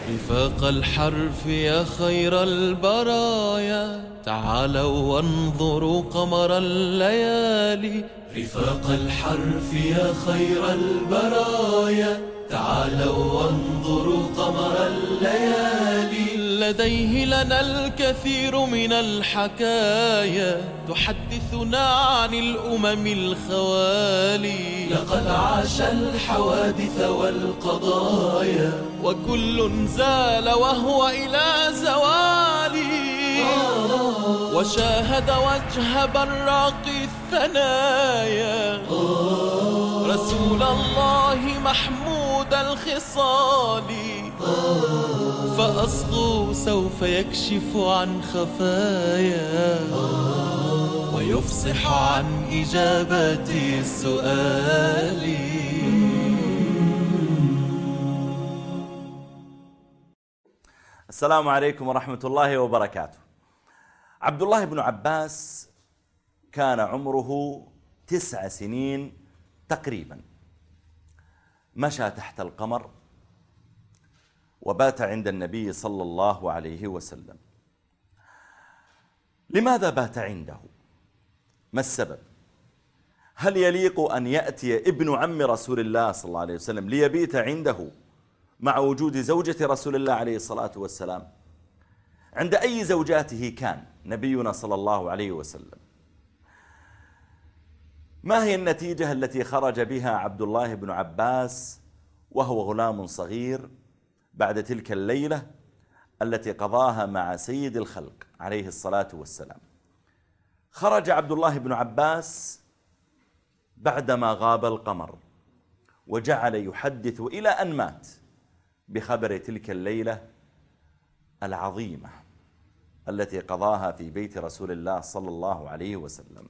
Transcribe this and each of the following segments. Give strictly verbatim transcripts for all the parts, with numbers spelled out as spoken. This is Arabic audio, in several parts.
رفاق الحرف يا خير البرايا، تعالوا وانظروا قمر الليالي. رفاق الحرف يا خير البرايا، تعالوا وانظروا قمر الليالي. لديه لنا الكثير من الحكايا، تحدثنا عن الأمم الخوالي. لقد عاش الحوادث والقضايا، وكل زال وهو إلى زوالي. وشاهد وجه براق الثنايا، رسول الله محمود الخصال. فأصغوا سوف يكشف عن خفايا، ويفصح عن إجابة السؤال. السلام عليكم ورحمة الله وبركاته. عبد الله بن عباس كان عمره تسع سنين تقريبا. مشى تحت القمر وبات عند النبي صلى الله عليه وسلم. لماذا بات عنده؟ ما السبب؟ هل يليق أن يأتي ابن عم رسول الله صلى الله عليه وسلم ليبيت عنده مع وجود زوجة رسول الله عليه الصلاة والسلام؟ عند أي زوجاته كان نبينا صلى الله عليه وسلم؟ ما هي النتيجة التي خرج بها عبد الله بن عباس وهو غلام صغير بعد تلك الليلة التي قضاها مع سيد الخلق عليه الصلاة والسلام؟ خرج عبد الله بن عباس بعدما غاب القمر، وجعل يحدث إلى أن مات بخبر تلك الليلة العظيمة التي قضاها في بيت رسول الله صلى الله عليه وسلم.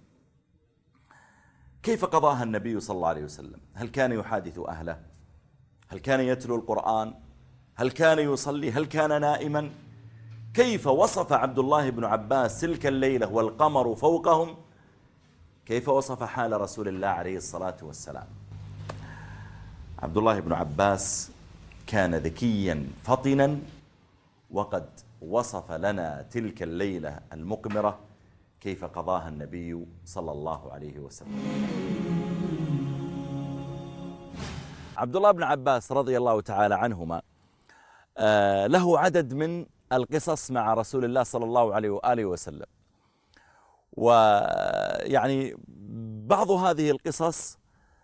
كيف قضاها النبي صلى الله عليه وسلم؟ هل كان يحادث أهله؟ هل كان يتلو القرآن؟ هل كان يصلي؟ هل كان نائما؟ كيف وصف عبد الله بن عباس تلك الليلة والقمر فوقهم؟ كيف وصف حال رسول الله عليه الصلاة والسلام؟ عبد الله بن عباس كان ذكيا فطنا، وقد وصف لنا تلك الليلة المقمرة كيف قضاها النبي صلى الله عليه وسلم. عبد الله بن عباس رضي الله تعالى عنهما له عدد من القصص مع رسول الله صلى الله عليه وآله وسلم، ويعني بعض هذه القصص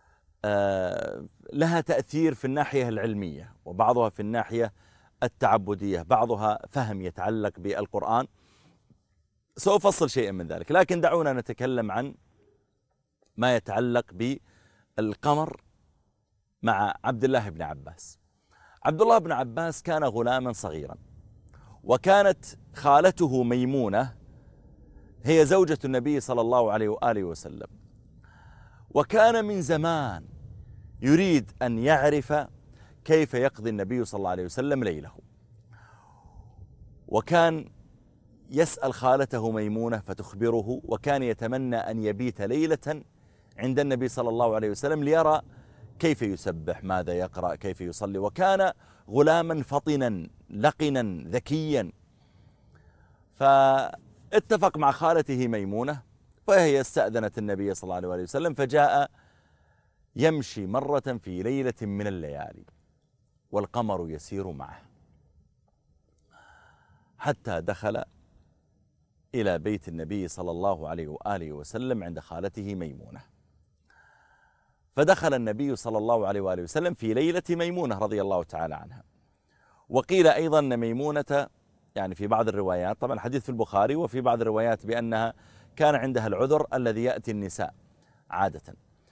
لها تأثير في الناحية العلمية، وبعضها في الناحية التعبدية، بعضها فهم يتعلق بالقرآن. سأفصل شيئا من ذلك، لكن دعونا نتكلم عن ما يتعلق بالقمر مع عبد الله بن عباس. عبد الله بن عباس كان غلاما صغيرا، وكانت خالته ميمونة هي زوجة النبي صلى الله عليه وآله وسلم، وكان من زمان يريد أن يعرف كيف يقضي النبي صلى الله عليه وسلم ليله، وكان يسأل خالته ميمونة فتخبره، وكان يتمنى أن يبيت ليلة عند النبي صلى الله عليه وسلم ليرى كيف يسبح، ماذا يقرأ، كيف يصلي. وكان غلاما فطنا لقنا ذكيا، فاتفق مع خالته ميمونة، فهي استأذنت النبي صلى الله عليه وسلم، فجاء يمشي مرة في ليلة من الليالي والقمر يسير معه، حتى دخل إلى بيت النبي صلى الله عليه وآله وسلم عند خالته ميمونة. فدخل النبي صلى الله عليه وآله وسلم في ليلة ميمونة رضي الله تعالى عنها. وقيل أيضا أن ميمونة يعني في بعض الروايات، طبعا حديث في البخاري، وفي بعض الروايات بأنها كان عندها العذر الذي يأتي النساء عادة.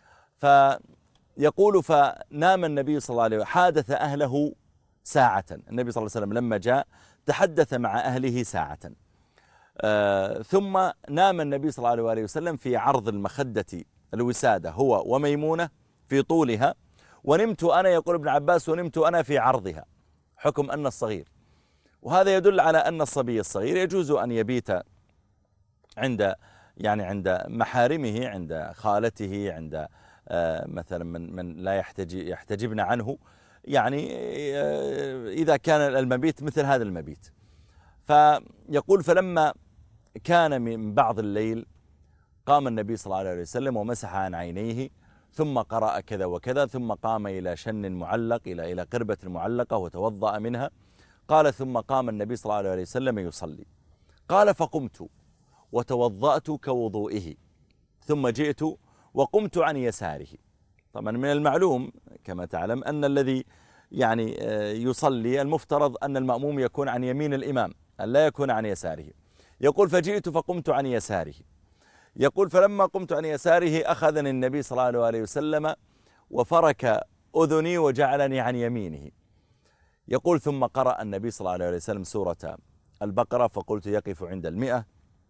فيقول فنام النبي صلى الله عليه وسلم، حادث أهله ساعة. النبي صلى الله عليه وسلم لما جاء تحدث مع أهله ساعة، آه ثم نام النبي صلى الله عليه وسلم في عرض المخدة الوسادة هو وميمونة في طولها، ونمت أنا، يقول ابن عباس، ونمت أنا في عرضها، حكم أن الصغير. وهذا يدل على أن الصبي الصغير يجوز أن يبيت عند يعني عند محارمه، عند خالته، عند آه مثلا من من لا يحتجب يحتجبن عنه، يعني إذا كان المبيت مثل هذا المبيت. فيقول فلما كان من بعض الليل قام النبي صلى الله عليه وسلم ومسح عن عينيه ثم قرأ كذا وكذا ثم قام إلى شن معلق إلى إلى قربة معلقة وتوضأ منها. قال ثم قام النبي صلى الله عليه وسلم يصلي. قال فقمت وتوضأت كوضوئه ثم جئت وقمت عن يساره. طبعا من المعلوم كما تعلم أن الذي يعني يصلي المفترض أن المأموم يكون عن يمين الإمام أن لا يكون عن يساره. يقول فجئت فقمت عن يساره. يقول فلما قمت عن يساره أخذني النبي صلى الله عليه وسلم وفرك أذني وجعلني عن يمينه. يقول ثم قرأ النبي صلى الله عليه وسلم سورة البقرة فقلت يقف عند المئة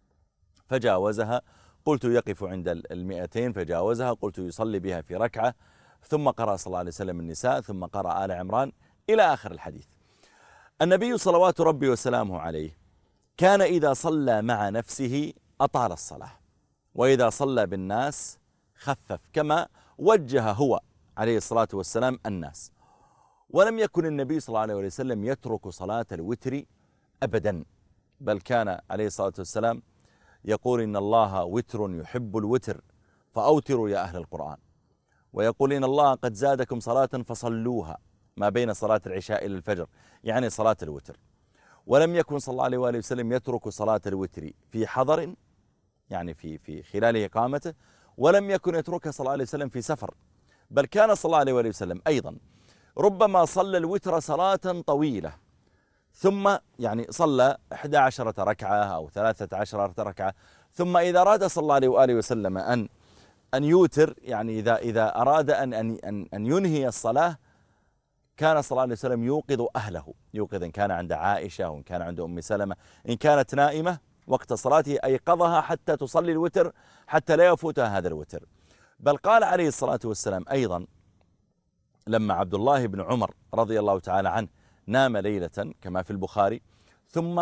فجاوزها، قلت يقف عند المئتين فجاوزها، قلت يصلي بها في ركعة، ثم قرأ صلى الله عليه وسلم النساء، ثم قرأ آل عمران إلى آخر الحديث. النبي صلوات ربي وسلامه عليه كان إذا صلى مع نفسه أطال الصلاة، وإذا صلى بالناس خفف كما وجه هو عليه الصلاة والسلام الناس. ولم يكن النبي صلى الله عليه وسلم يترك صلاة الوتر أبدا، بل كان عليه الصلاة والسلام يقول إن الله وتر يحب الوتر فأوتروا يا أهل القرآن، ويقول إن الله قد زادكم صلاة فصلوها ما بين صلاة العشاء إلى الفجر، يعني صلاة الوتر. ولم يكن صلى الله عليه وآله وسلم يترك صلاة الوتر في حضر، يعني في في خلال إقامته، ولم يكن يتركها صلى الله عليه وسلم في سفر، بل كان صلى الله عليه وآله وسلم أيضا ربما صلى الوتر صلاة طويلة ثم يعني صلى إحدى عشرة ركعة أو ثلاثة عشرة ركعة، ثم إذا أراد صلى الله عليه وآله وسلم أن أن يوتر، يعني إذا إذا أراد أن أن أن ينهي الصلاة كان صلى الله عليه وسلم يوقظ أهله، يوقظ إن كان عند عائشة وإن كان عند أم سلمة، إن كانت نائمة وقت صلاته أيقظها حتى تصلي الوتر حتى لا يفوتها هذا الوتر. بل قال عليه الصلاة والسلام أيضا لما عبد الله بن عمر رضي الله تعالى عنه نام ليلة كما في البخاري، ثم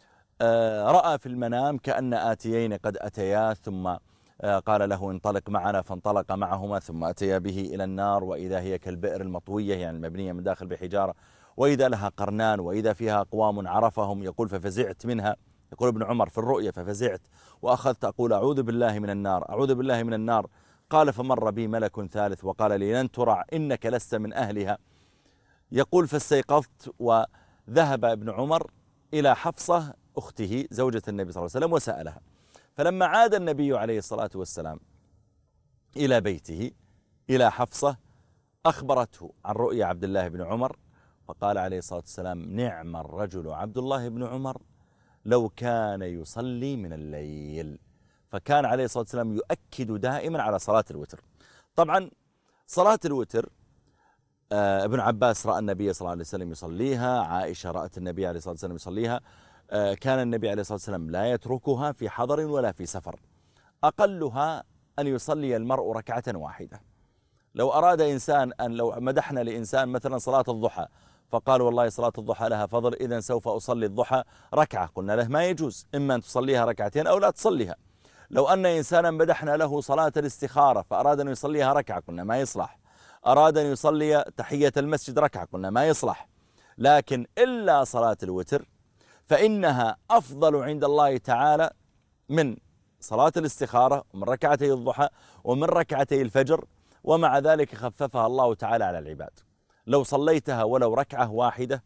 رأى في المنام كأن آتيين قد أتيا، ثم قال له انطلق معنا، فانطلق معهما ثم أتيا به إلى النار وإذا هي كالبئر المطوية، يعني المبنية من داخل بحجارة، وإذا لها قرنان وإذا فيها أقوام عرفهم. يقول ففزعت منها، يقول ابن عمر في الرؤيا ففزعت وأخذت أقول أعوذ بالله من النار أعوذ بالله من النار. قال فمر بي ملك ثالث وقال لي لن ترع إنك لست من أهلها. يقول فاستيقظت وذهب ابن عمر إلى حفصة أخته زوجة النبي صلى الله عليه وسلم وسألها. فلما عاد النبي عليه الصلاة والسلام إلى بيته إلى حفصة أخبرته عن رؤيا عبد الله بن عمر، فقال عليه الصلاة والسلام نعم الرجل عبد الله بن عمر لو كان يصلي من الليل. فكان عليه الصلاة والسلام يؤكد دائما على صلاة الوتر. طبعا صلاة الوتر آه ابن عباس رأى النبي صلى الله عليه وسلم يصليها، عائشة رأت النبي عليه الصلاة والسلام يصليها. آه كان النبي عليه الصلاة والسلام لا يتركها في حضر ولا في سفر. أقلها أن يصلي المرء ركعة واحدة. لو أراد إنسان أن لو مدحنا لإنسان مثلا صلاة الضحى فقال والله صلاة الضحى لها فضل إذن سوف أصلي الضحى ركعة، قلنا له ما يجوز، إما أن تصليها ركعتين أو لا تصليها. لو أن إنسانا مدحنا له صلاة الاستخارة فأراد أن يصليها ركعة قلنا ما يصلح، أراد أن يصلي تحية المسجد ركعة قلنا ما يصلح. لكن إلا صلاة الوتر فإنها أفضل عند الله تعالى من صلاة الاستخارة ومن ركعتي الضحى ومن ركعتي الفجر، ومع ذلك خففها الله تعالى على العباد. لو صليتها ولو ركعة واحدة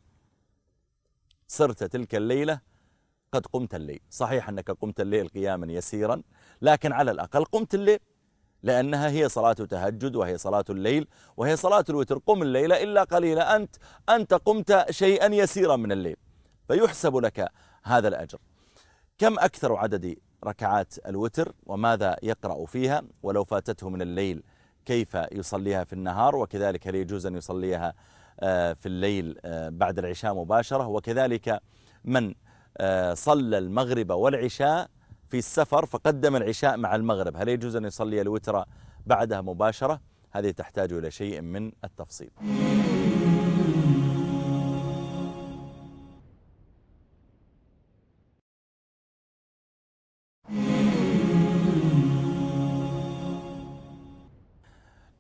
صرت تلك الليلة قد قمت الليل. صحيح أنك قمت الليل قياما يسيرا، لكن على الأقل قمت الليل، لأنها هي صلاة تهجد وهي صلاة الليل وهي صلاة الوتر. قم الليل إلا قليلا، أنت أنت قمت شيئا يسيرا من الليل فيحسب لك هذا الأجر. كم أكثر عدد ركعات الوتر وماذا يقرأ فيها؟ ولو فاتته من الليل كيف يصليها في النهار؟ وكذلك هل يجوز أن يصليها في الليل بعد العشاء مباشرة؟ وكذلك من صلى المغرب والعشاء في السفر فقدم العشاء مع المغرب هل يجوز أن يصلي الوتر بعدها مباشرة؟ هذه تحتاج إلى شيء من التفصيل.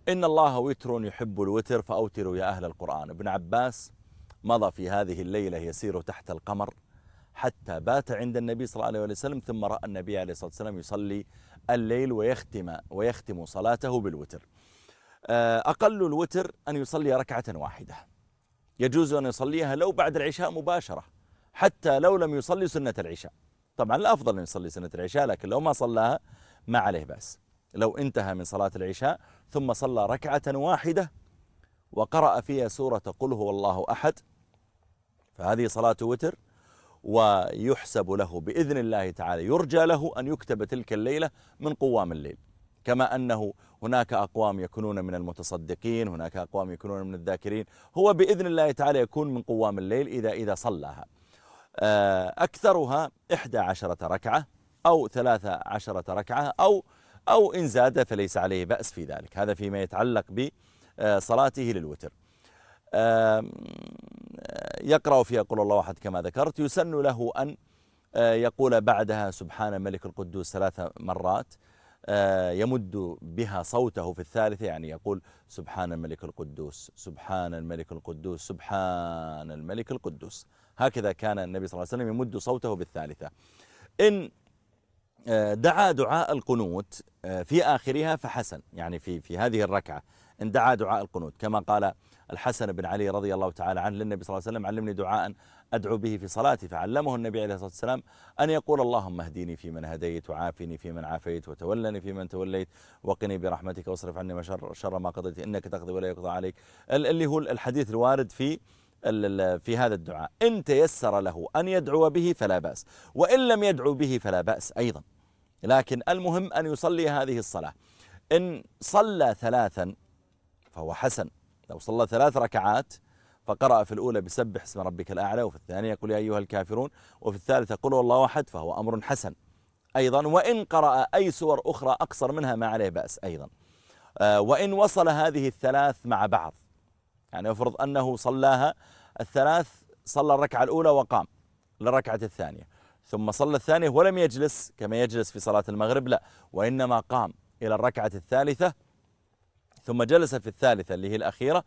إن الله وتر يحب الوتر فأوتروا يا أهل القرآن. ابن عباس مضى في هذه الليلة يسير تحت القمر حتى بات عند النبي صلى الله عليه وسلم، ثم رأى النبي عليه الصلاة والسلام يصلي الليل ويختم, ويختم صلاته بالوتر. أقل الوتر أن يصلي ركعة واحدة، يجوز أن يصليها لو بعد العشاء مباشرة، حتى لو لم يصلي سنة العشاء. طبعا الأفضل أن يصلي سنة العشاء، لكن لو ما صلاها ما عليه بأس. لو انتهى من صلاة العشاء ثم صلى ركعة واحدة وقرأ فيها سورة قل هو الله أحد، فهذه صلاة وتر، ويحسب له بإذن الله تعالى، يرجى له أن يكتب تلك الليلة من قوام الليل. كما أنه هناك أقوام يكونون من المتصدقين، هناك أقوام يكونون من الذاكرين، هو بإذن الله تعالى يكون من قوام الليل إذا إذا صلاها. أكثرها إحدى عشرة ركعة أو ثلاثة عشرة ركعة، أو أو إن زاد فليس عليه بأس في ذلك. هذا فيما يتعلق بصلاته للوتر. يقرأ فيها قل الله أحد كما ذكرت. يسن له أن يقول بعدها سبحان الملك القدوس ثلاث مرات، يمد بها صوته في الثالثة، يعني يقول سبحان الملك القدوس، سبحان الملك القدوس، سبحان الملك القدوس. هكذا كان النبي صلى الله عليه وسلم يمد صوته بالثالثة. إن دعا دعاء القنوت في آخرها فحسن، يعني في في هذه الركعة إن دعا دعاء القنوت، كما قال الحسن بن علي رضي الله تعالى عنه للنبي صلى الله عليه وسلم علمني دعاء أدعو به في صلاتي، فعلمه النبي عليه الصلاة والسلام أن يقول اللهم اهديني فيمن هديت، وعافني فيمن عافيت، وتولني فيمن توليت، وقني برحمتك واصرف عني شر, شر ما قضيت إنك تقضي ولا يقضى عليك، اللي هو الحديث الوارد في في هذا الدعاء. إن تيسر له أن يدعو به فلا بأس، وإن لم يدعو به فلا بأس أيضا، لكن المهم أن يصلي هذه الصلاة. إن صلى ثلاثا فهو حسن، لو صلى ثلاث ركعات فقرأ في الأولى بسبح اسم ربك الأعلى، وفي الثانية قل يا أيها الكافرون، وفي الثالثة قل هو الله أحد، فهو أمر حسن أيضا. وإن قرأ أي سور أخرى أقصر منها ما عليه بأس أيضا. وإن وصل هذه الثلاث مع بعض، يعني افرض أنه صلاها الثلاث، صلى الركعة الأولى وقام للركعة الثانية، ثم صلى الثانية ولم يجلس كما يجلس في صلاة المغرب، لا، وإنما قام إلى الركعة الثالثة ثم جلس في الثالثة اللي هي الأخيرة،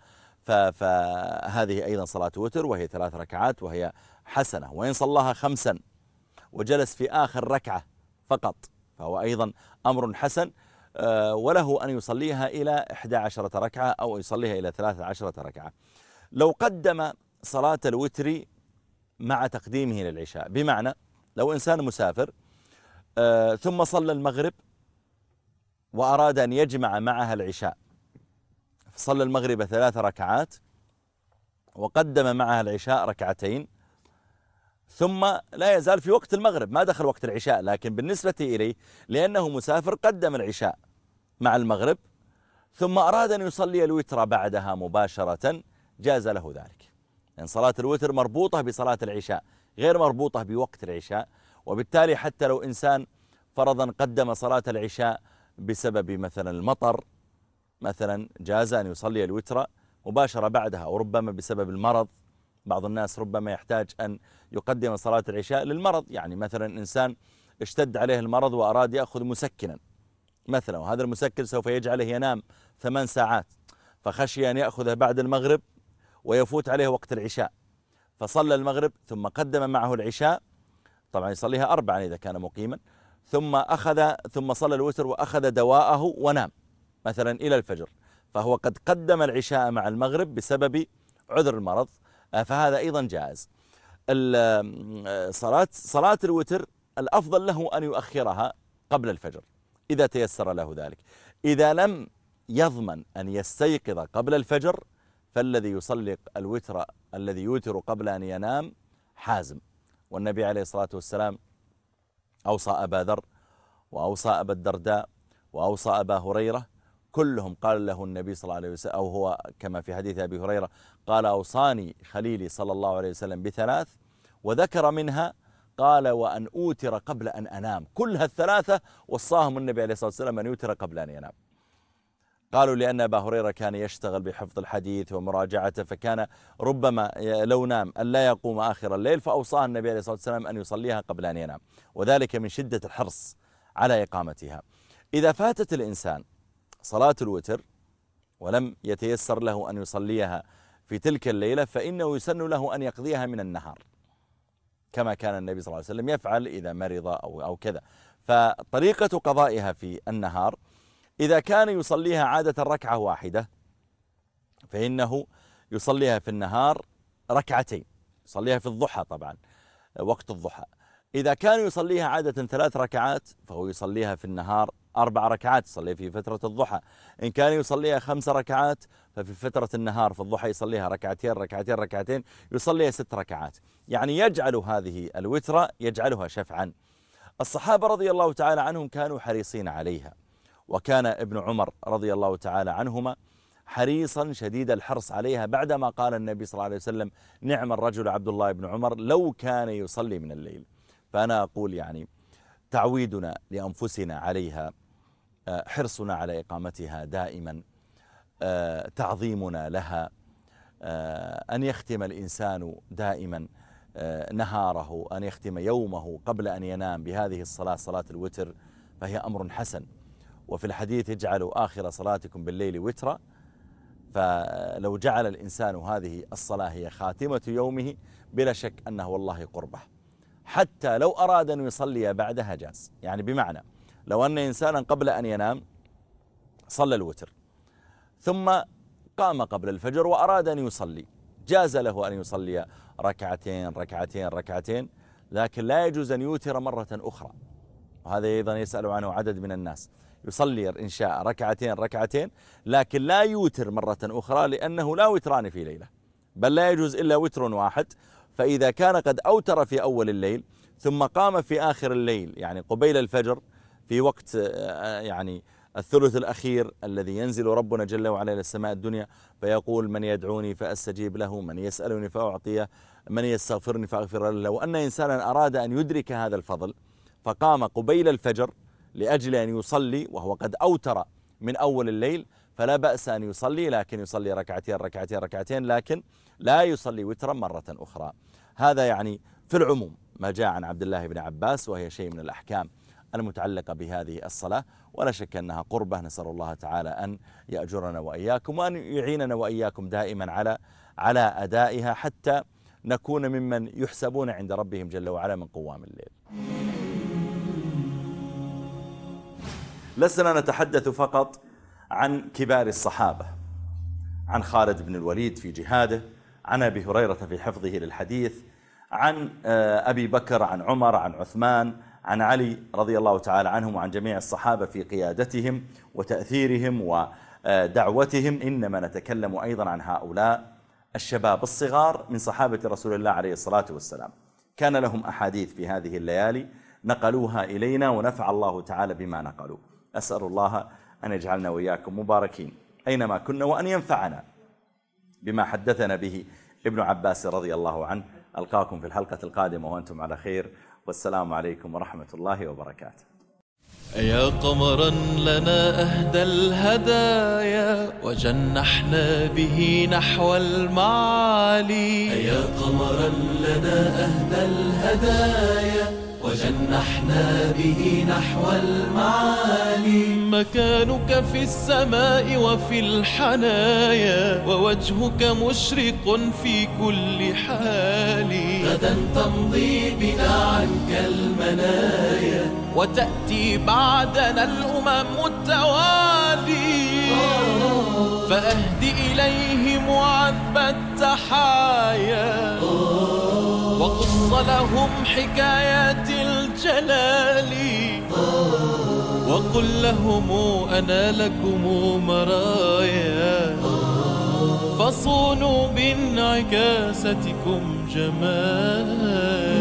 فهذه أيضا صلاة وتر، وهي ثلاث ركعات وهي حسنة. وإن صلاها خمسا وجلس في آخر ركعة فقط فهو أيضا أمر حسن، وله أن يصليها إلى إحدى عشرة ركعة أو يصليها إلى ثلاثة عشرة ركعة. لو قدم صلاة الوتر مع تقديمه للعشاء، بمعنى لو إنسان مسافر ثم صلى المغرب وأراد أن يجمع معها العشاء، صلى المغرب ثلاث ركعات وقدم معها العشاء ركعتين، ثم لا يزال في وقت المغرب، ما دخل وقت العشاء، لكن بالنسبة إليه لأنه مسافر قدم العشاء مع المغرب، ثم أراد أن يصلي الوتر بعدها مباشرة، جاز له ذلك. يعني صلاة الوتر مربوطة بصلاة العشاء، غير مربوطة بوقت العشاء، وبالتالي حتى لو إنسان فرضا قدم صلاة العشاء بسبب مثلا المطر مثلا، جاز أن يصلي الوتر مباشرة بعدها، أو ربما بسبب المرض. بعض الناس ربما يحتاج أن يقدم صلاة العشاء للمرض، يعني مثلا إنسان اشتد عليه المرض وأراد يأخذ مسكنا مثلا، وهذا المسكن سوف يجعله ينام ثمان ساعات، فخشي أن يأخذه بعد المغرب ويفوت عليه وقت العشاء، فصلى المغرب ثم قدم معه العشاء، طبعا يصليها أربعا إذا كان مقيما، ثم أخذ ثم صلى الوتر وأخذ دواءه ونام مثلا إلى الفجر، فهو قد قدم العشاء مع المغرب بسبب عذر المرض، فهذا أيضا جائز. صلاة صلاة الوتر الأفضل له أن يؤخرها قبل الفجر إذا تيسر له ذلك. إذا لم يضمن أن يستيقظ قبل الفجر، فالذي يصلي الوتر الذي يوتر قبل أن ينام حازم. والنبي عليه الصلاة والسلام أوصى أبا ذر، وأوصى أبا الدرداء، وأوصى أبا هريرة، كلهم قال له النبي صلى الله عليه وسلم، أو هو كما في حديث أبي هريرة قال أوصاني خليلي صلى الله عليه وسلم بثلاث، وذكر منها قال وأن أوتر قبل أن أنام. كلها الثلاثة وصاهم النبي عليه الصلاة والسلام أن يوتر قبل أن ينام. قالوا لأن أبا هريرة كان يشتغل بحفظ الحديث ومراجعته، فكان ربما لو نام أن لا يقوم آخر الليل، فأوصاه النبي عليه الصلاة والسلام أن يصليها قبل أن ينام، وذلك من شدة الحرص على إقامتها. إذا فاتت الإنسان صلاة الوتر ولم يتيسر له أن يصليها في تلك الليلة فإنه يسن له أن يقضيها من النهار كما كان النبي صلى الله عليه وسلم يفعل إذا مرض أو, أو كذا. فطريقة قضائها في النهار إذا كان يصليها عادة ركعة واحدة فإنه يصليها في النهار ركعتين، يصليها في الضحى طبعا وقت الضحى. إذا كان يصليها عادة ثلاث ركعات فهو يصليها في النهار أربع ركعات، يصليها في فترة الضحى. إن كان يصليها خمس ركعات ففي فترة النهار في الضحى يصليها ركعتين ركعتين ركعتين، يصليها ست ركعات. يعني يجعل هذه الوتر يجعلها شفعا. الصحابة رضي الله تعالى عنهم كانوا حريصين عليها، وكان ابن عمر رضي الله تعالى عنهما حريصا شديد الحرص عليها بعدما قال النبي صلى الله عليه وسلم نعم الرجل عبد الله بن عمر لو كان يصلي من الليل. فأنا أقول يعني تعويدنا لأنفسنا عليها، حرصنا على إقامتها دائما، تعظيمنا لها، أن يختم الإنسان دائما نهاره، أن يختم يومه قبل أن ينام بهذه الصلاة صلاة الوتر، فهي أمر حسن. وفي الحديث اجعلوا آخر صلاتكم بالليل وترا، فلو جعل الإنسان هذه الصلاة هي خاتمة يومه بلا شك أنه والله قربه. حتى لو أراد أن يصلي بعدها جاز، يعني بمعنى لو أن إنسانا قبل أن ينام صلى الوتر ثم قام قبل الفجر وأراد أن يصلي، جاز له أن يصلي ركعتين ركعتين ركعتين، لكن لا يجوز أن يوتر مرة أخرى. وهذا أيضا يسأل عنه عدد من الناس، يصلي إن شاء ركعتين ركعتين لكن لا يوتر مرة أخرى، لأنه لا وتران في ليلة، بل لا يجوز إلا وتر واحد. فإذا كان قد أوتر في أول الليل ثم قام في آخر الليل يعني قبيل الفجر في وقت يعني الثلث الأخير الذي ينزل ربنا جل وعلا إلى السماء الدنيا فيقول من يدعوني فأستجيب له، من يسألني فأعطيه، من يستغفرني فأغفر له. لو أن إنسانا أراد أن يدرك هذا الفضل فقام قبيل الفجر لأجل أن يصلي وهو قد أوتر من أول الليل فلا بأس أن يصلي، لكن يصلي ركعتين ركعتين ركعتين لكن لا يصلي وترا مرة أخرى. هذا يعني في العموم ما جاء عن عبد الله بن عباس، وهي شيء من الأحكام المتعلقة بهذه الصلاة، ولا شك أنها قربة. نسأل الله تعالى أن يأجرنا وإياكم وأن يعيننا وإياكم دائما على على أدائها حتى نكون ممن يحسبون عند ربهم جل وعلا من قوام الليل. لسنا نتحدث فقط عن كبار الصحابة، عن خالد بن الوليد في جهاده، عن أبي هريرة في حفظه للحديث، عن أبي بكر، عن عمر، عن عثمان، عن علي رضي الله تعالى عنهم، وعن جميع الصحابة في قيادتهم وتأثيرهم ودعوتهم. إنما نتكلم أيضا عن هؤلاء الشباب الصغار من صحابة رسول الله عليه الصلاة والسلام، كان لهم أحاديث في هذه الليالي نقلوها إلينا ونفع الله تعالى بما نقلوا. أسأل الله أن يجعلنا وإياكم مباركين أينما كنا، وأن ينفعنا بما حدثنا به ابن عباس رضي الله عنه. ألقاكم في الحلقة القادمة وأنتم على خير، والسلام عليكم ورحمة الله وبركاته. يا قمرا لنا أهدى الهدايا وجنحنا به نحو المعالي. يا قمرا لنا أهدى الهدايا وجنحنا به نحو المعالي. مكانك في السماء وفي الحنايا، ووجهك مشرق في كل حال. غدا تمضي بنا عنك المنايا، وتأتي بعدنا الأمم التوالي. فأهد إليهم عذب التحايا، وقص لهم حكايات الجلال. وقل لهم أنا لكم مرايا، فصونوا بانعكاستكم جمال.